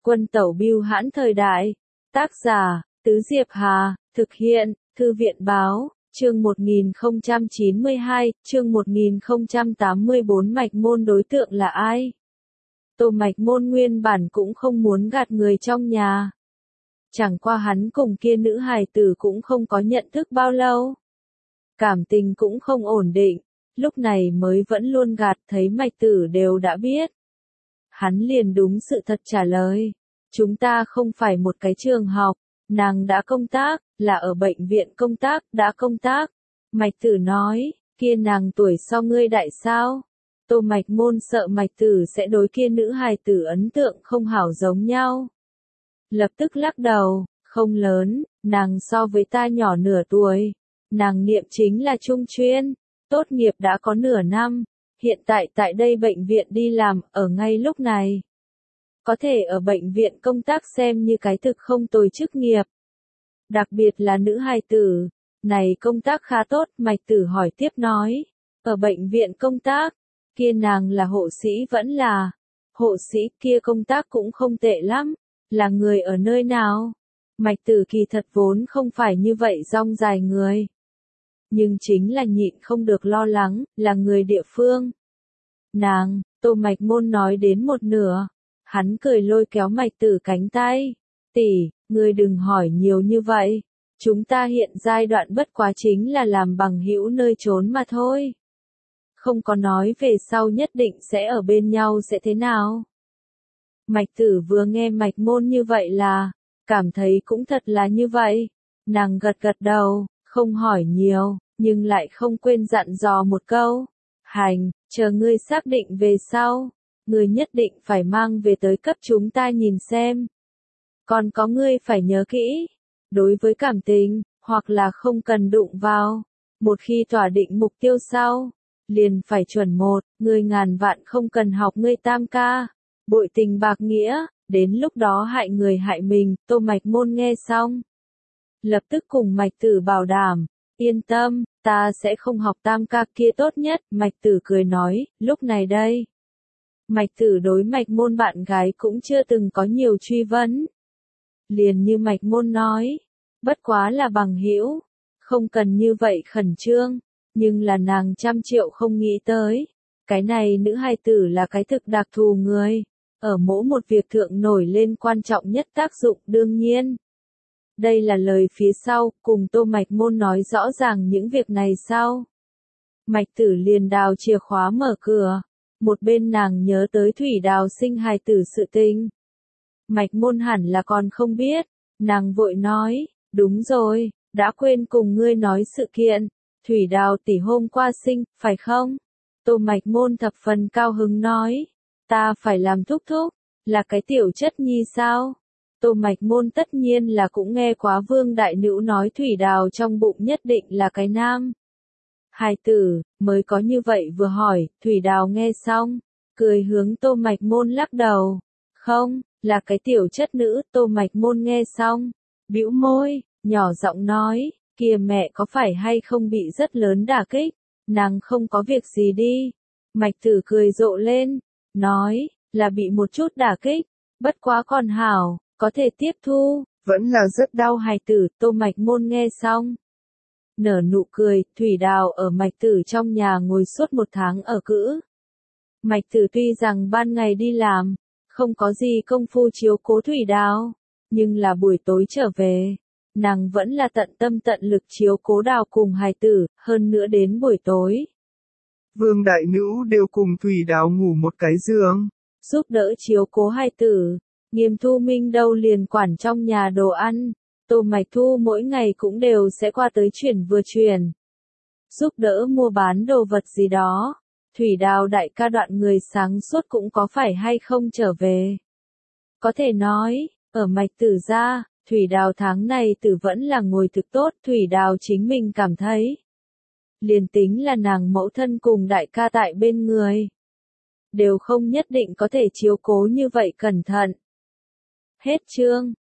Quân tẩu bưu hãn thời đại. Tác giả, Tứ Diệp Hà, thực hiện, Thư viện báo, chương 1092, chương 1084 Mạch Môn đối tượng là ai? Tô Mạch Môn nguyên bản cũng không muốn gạt người trong nhà. Chẳng qua hắn cùng kia nữ hài tử cũng không có nhận thức bao lâu. Cảm tình cũng không ổn định, lúc này mới vẫn luôn gạt, thấy Mạch Tử đều đã biết. Hắn liền đúng sự thật trả lời, chúng ta không phải một cái trường học, nàng đã công tác, là ở bệnh viện công tác, đã công tác. Mạch Tử nói, kia nàng tuổi so ngươi đại sao? Tô Mạch Môn sợ Mạch Tử sẽ đối kia nữ hài tử ấn tượng không hảo giống nhau. Lập tức lắc đầu, không lớn, nàng so với ta nhỏ nửa tuổi. Nàng niệm chính là trung chuyên, tốt nghiệp đã có nửa năm, hiện tại tại đây bệnh viện đi làm, ở ngay lúc này. Có thể ở bệnh viện công tác xem như cái thực không tồi chức nghiệp. Đặc biệt là nữ hài tử, này công tác khá tốt, Mạch Tử hỏi tiếp nói. Ở bệnh viện công tác, kia nàng là hộ sĩ vẫn là, hộ sĩ kia công tác cũng không tệ lắm, là người ở nơi nào? Mạch Tử kỳ thật vốn không phải như vậy rong dài người. Nhưng chính là nhịn không được lo lắng, là người địa phương. Nàng, Tô Mạch Môn nói đến một nửa, hắn cười lôi kéo Mạch Tử cánh tay. Tỷ, ngươi đừng hỏi nhiều như vậy, chúng ta hiện giai đoạn bất quá chính là làm bằng hữu nơi trốn mà thôi. Không có nói về sau nhất định sẽ ở bên nhau sẽ thế nào. Mạch Tử vừa nghe Mạch Môn như vậy là, cảm thấy cũng thật là như vậy. Nàng gật gật đầu, không hỏi nhiều, nhưng lại không quên dặn dò một câu. Hành, chờ ngươi xác định về sau, ngươi nhất định phải mang về tới cấp chúng ta nhìn xem. Còn có ngươi phải nhớ kỹ, đối với cảm tình, hoặc là không cần đụng vào. Một khi tỏa định mục tiêu sau, liền phải chuẩn một, ngươi ngàn vạn không cần học ngươi tam ca. Bội tình bạc nghĩa, đến lúc đó hại người hại mình. Tô Mạch Môn nghe xong, lập tức cùng Mạch Tử bảo đảm, yên tâm, ta sẽ không học tam ca kia tốt nhất. Mạch Tử cười nói, lúc này đây. Mạch Tử đối Mạch Môn bạn gái cũng chưa từng có nhiều truy vấn. Liền như Mạch Môn nói, bất quá là bằng hữu, không cần như vậy khẩn trương, nhưng là nàng 100.000.000 không nghĩ tới. Cái này nữ hài tử là cái thực đặc thù người, ở mỗi một việc thượng nổi lên quan trọng nhất tác dụng đương nhiên. Đây là lời phía sau, cùng Tô Mạch Môn nói rõ ràng những việc này sau. Mạch Tử liền đào chìa khóa mở cửa, một bên nàng nhớ tới Thủy Đào sinh hài tử sự tình. Mạch Môn hẳn là còn không biết, nàng vội nói, đúng rồi, đã quên cùng ngươi nói sự kiện, Thủy Đào tỷ hôm qua sinh, phải không? Tô Mạch Môn thập phần cao hứng nói, ta phải làm thúc thúc, là cái tiểu chất nhi sao? Tô Mạch Môn tất nhiên là cũng nghe quá Vương Đại Nữ nói Thủy Đào trong bụng nhất định là cái nam hài tử, mới có như vậy vừa hỏi. Thủy Đào nghe xong, cười hướng Tô Mạch Môn lắc đầu, không, là cái tiểu chất nữ. Tô Mạch Môn nghe xong, bĩu môi, nhỏ giọng nói, kìa mẹ có phải hay không bị rất lớn đả kích, nàng không có việc gì đi. Mạch Tử cười rộ lên, nói, là bị một chút đả kích, bất quá còn hảo, có thể tiếp thu, vẫn là rất đau hài tử. Tô Mạch Môn nghe xong, nở nụ cười. Thủy Đào ở Mạch Tử trong nhà ngồi suốt 1 tháng ở cữ. Mạch Tử tuy rằng ban ngày đi làm, không có gì công phu chiếu cố Thủy Đào, nhưng là buổi tối trở về, nàng vẫn là tận tâm tận lực chiếu cố Đào cùng hài tử, hơn nữa đến buổi tối. Vương Đại Nữ đều cùng Thủy Đào ngủ một cái giường, giúp đỡ chiếu cố hài tử. Nghiêm Thu Minh đâu liền quản trong nhà đồ ăn. Tô Mạch Thu mỗi ngày cũng đều sẽ qua tới chuyển vừa chuyển, giúp đỡ mua bán đồ vật gì đó. Thủy Đào đại ca đoạn người sáng suốt cũng có phải hay không trở về. Có thể nói, ở Mạch Tử gia, Thủy Đào tháng này tử vẫn là ngồi thực tốt. Thủy Đào chính mình cảm thấy, liền tính là nàng mẫu thân cùng đại ca tại bên người, đều không nhất định có thể chiếu cố như vậy cẩn thận. Hết chương.